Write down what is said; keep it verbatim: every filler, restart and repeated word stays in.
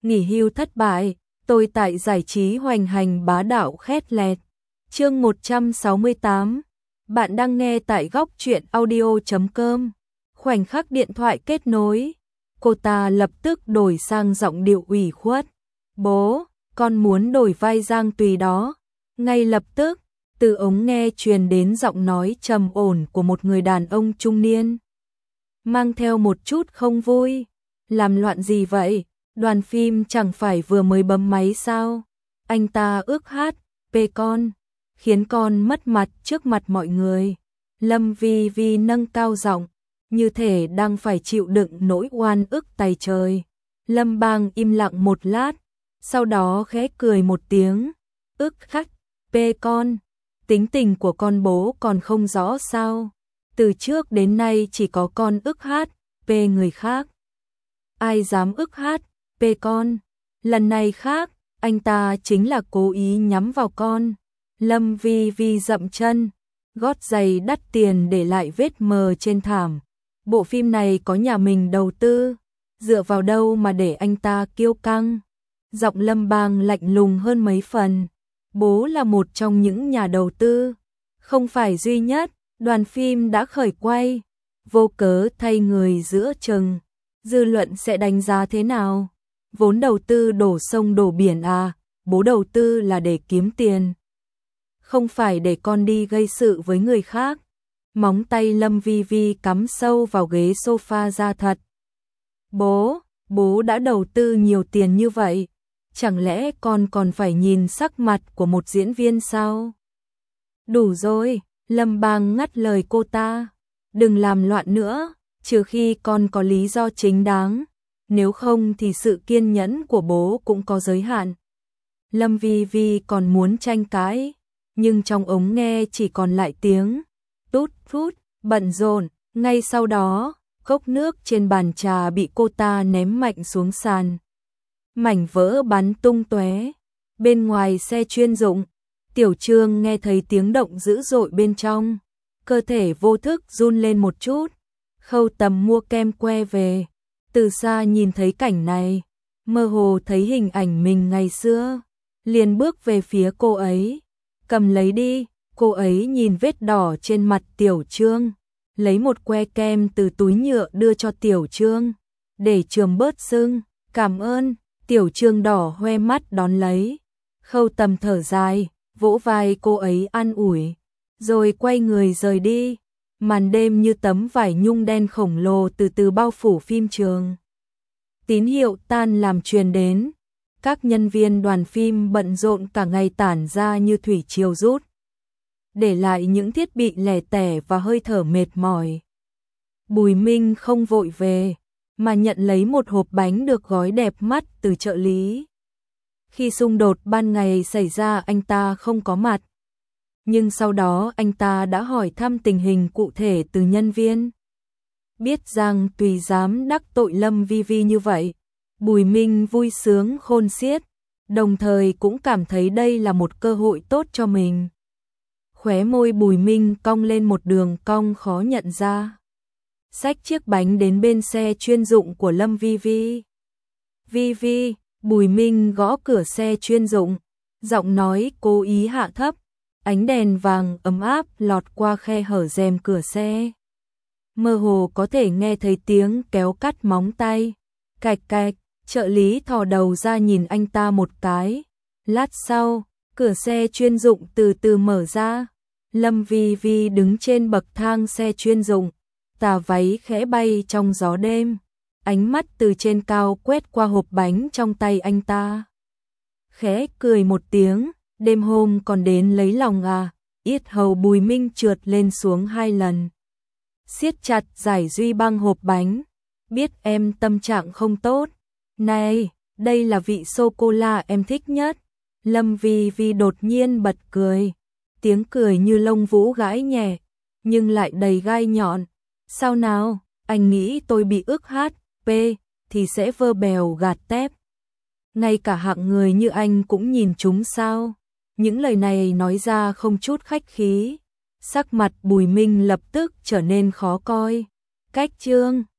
nghỉ hưu thất bại, tôi tại giải trí hoành hành bá đạo khét lẹt. Chương một trăm sáu mươi tám. Bạn đang nghe tại góc truyện audio chấm com. Khoảnh khắc điện thoại kết nối, cô ta lập tức đổi sang giọng điệu ủy khuất. Bố, con muốn đổi vai Giang Tùy đó. Ngay lập tức, từ ống nghe truyền đến giọng nói trầm ổn của một người đàn ông trung niên, mang theo một chút không vui. Làm loạn gì vậy? Đoàn phim chẳng phải vừa mới bấm máy sao? Anh ta ước hát, pê con, khiến con mất mặt trước mặt mọi người. Lâm Vi Vi nâng cao giọng, như thể đang phải chịu đựng nỗi oan ức tày trời. Lâm Bang im lặng một lát, sau đó khẽ cười một tiếng. Ức khách, pê con, tính tình của con bố còn không rõ sao? Từ trước đến nay chỉ có con ức hát, pê người khác. Ai dám ức hát, pê con? Lần này khác, anh ta chính là cố ý nhắm vào con. Lâm Vi Vi dậm chân, gót giày đắt tiền để lại vết mờ trên thảm. Bộ phim này có nhà mình đầu tư, dựa vào đâu mà để anh ta kiêu căng? Giọng Lâm Bang lạnh lùng hơn mấy phần. Bố là một trong những nhà đầu tư, không phải duy nhất. Đoàn phim đã khởi quay, vô cớ thay người giữa chừng, dư luận sẽ đánh giá thế nào? Vốn đầu tư đổ sông đổ biển à? Bố đầu tư là để kiếm tiền, không phải để con đi gây sự với người khác. Móng tay Lâm Vi Vi cắm sâu vào ghế sofa ra thật. Bố, bố đã đầu tư nhiều tiền như vậy, chẳng lẽ con còn phải nhìn sắc mặt của một diễn viên sao? Đủ rồi, Lâm Bang ngắt lời cô ta. Đừng làm loạn nữa, trừ khi con có lý do chính đáng, nếu không thì sự kiên nhẫn của bố cũng có giới hạn. Lâm Vi Vi còn muốn tranh cãi, nhưng trong ống nghe chỉ còn lại tiếng tút tút, bận rộn. Ngay sau đó, cốc nước trên bàn trà bị cô ta ném mạnh xuống sàn. Mảnh vỡ bắn tung tóe. Bên ngoài xe chuyên dụng, Tiểu Trương nghe thấy tiếng động dữ dội bên trong, cơ thể vô thức run lên một chút. Khâu Tầm mua kem que về, từ xa nhìn thấy cảnh này, mơ hồ thấy hình ảnh mình ngày xưa, liền bước về phía cô ấy. Cầm lấy đi. Cô ấy nhìn vết đỏ trên mặt Tiểu Trương, lấy một que kem từ túi nhựa đưa cho Tiểu Trương, để chườm bớt sưng. Cảm ơn. Tiểu Trương đỏ hoe mắt đón lấy. Khâu Tầm thở dài, vỗ vai cô ấy an ủi, rồi quay người rời đi. Màn đêm như tấm vải nhung đen khổng lồ từ từ bao phủ phim trường. Tín hiệu tan làm truyền đến, các nhân viên đoàn phim bận rộn cả ngày tản ra như thủy triều rút, để lại những thiết bị lẻ tẻ và hơi thở mệt mỏi. Bùi Minh không vội về, mà nhận lấy một hộp bánh được gói đẹp mắt từ trợ lý. Khi xung đột ban ngày xảy ra anh ta không có mặt, nhưng sau đó anh ta đã hỏi thăm tình hình cụ thể từ nhân viên. Biết Giang Tùy dám đắc tội Lâm Vi Vi như vậy, Bùi Minh vui sướng khôn xiết, đồng thời cũng cảm thấy đây là một cơ hội tốt cho mình. Khóe môi Bùi Minh cong lên một đường cong khó nhận ra. Xách chiếc bánh đến bên xe chuyên dụng của Lâm Vi Vi. Vi Vi, Bùi Minh gõ cửa xe chuyên dụng, giọng nói cố ý hạ thấp, ánh đèn vàng ấm áp lọt qua khe hở rèm cửa xe. Mơ hồ có thể nghe thấy tiếng kéo cắt móng tay. Cạch cạch, trợ lý thò đầu ra nhìn anh ta một cái. Lát sau, cửa xe chuyên dụng từ từ mở ra. Lâm Vi Vi đứng trên bậc thang xe chuyên dụng, tà váy khẽ bay trong gió đêm. Ánh mắt từ trên cao quét qua hộp bánh trong tay anh ta. Khẽ cười một tiếng, đêm hôm còn đến lấy lòng à? Yết hầu Bùi Minh trượt lên xuống hai lần, siết chặt giải duy băng hộp bánh. Biết em tâm trạng không tốt. Này, đây là vị sô-cô-la em thích nhất. Lâm Vi Vi đột nhiên bật cười, tiếng cười như lông vũ gãi nhẹ, nhưng lại đầy gai nhọn. Sao nào, anh nghĩ tôi bị ức hát, pê, thì sẽ vơ bèo gạt tép. Ngay cả hạng người như anh cũng nhìn chúng sao? Những lời này nói ra không chút khách khí. Sắc mặt Bùi Minh lập tức trở nên khó coi. Cách Trương